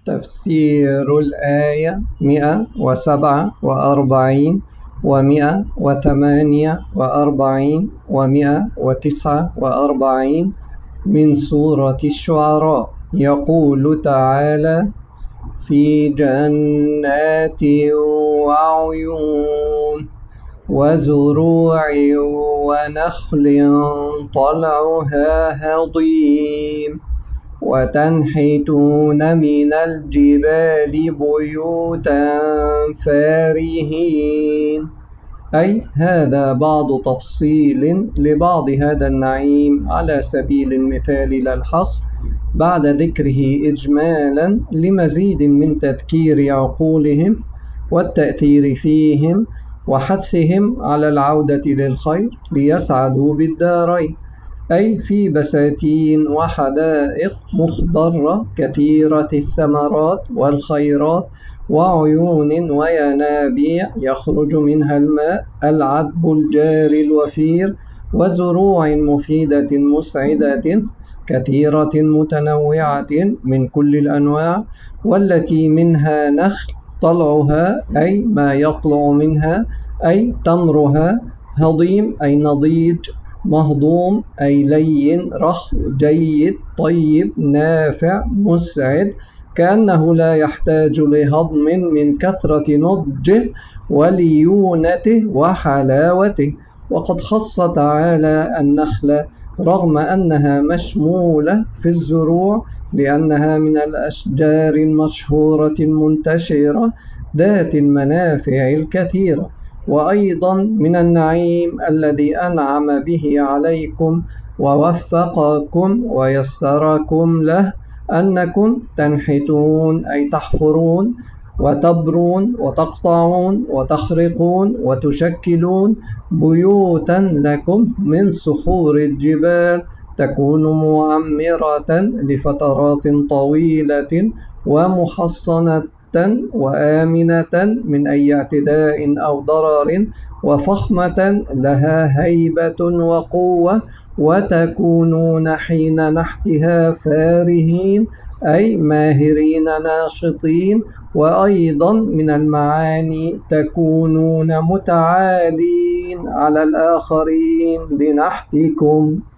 تفسير الآية 147 و148 و149 من سورة الشعراء. يقول تعالى: في جنات وعيون وزروع ونخل طلعها هضيم وتنحتون من الجبال بيوتا فارهين. أي هذا بعض تفصيل لبعض هذا النعيم على سبيل المثال لا الحصر، بعد ذكره إجمالا لمزيد من تذكير عقولهم والتأثير فيهم وحثهم على العودة للخير ليسعدوا بالدارين. أي في بساتين وحدائق مخضرة كثيرة الثمرات والخيرات، وعيون وينابيع يخرج منها الماء العذب الجاري الوفير، وزروع مفيدة مسعدة كثيرة متنوعة من كل الأنواع، والتي منها نخل طلعها أي ما يطلع منها أي تمرها، هضيم أي نضيج، مهضوم أي لين رخو جيد طيب نافع مسعد، كأنه لا يحتاج لهضم من كثرة نضجه وليونته وحلاوته. وقد خص تعالى النخل رغم أنها مشمولة في الزروع، لأنها من الأشجار المشهورة المنتشرة ذات المنافع الكثيرة. وأيضا من النعيم الذي أنعم به عليكم ووفقكم ويسركم له أنكم تنحتون أي تحفرون وتبرون وتقطعون وتخرقون وتشكلون بيوتا لكم من صخور الجبال، تكون معمرة لفترات طويلة ومحصنة وآمنة من أي اعتداء أو ضرر، وفخمة لها هيبة وقوة، وتكونون حين نحتها فارهين أي ماهرين ناشطين. وأيضا من المعاني تكونون متعالين على الآخرين بنحتكم.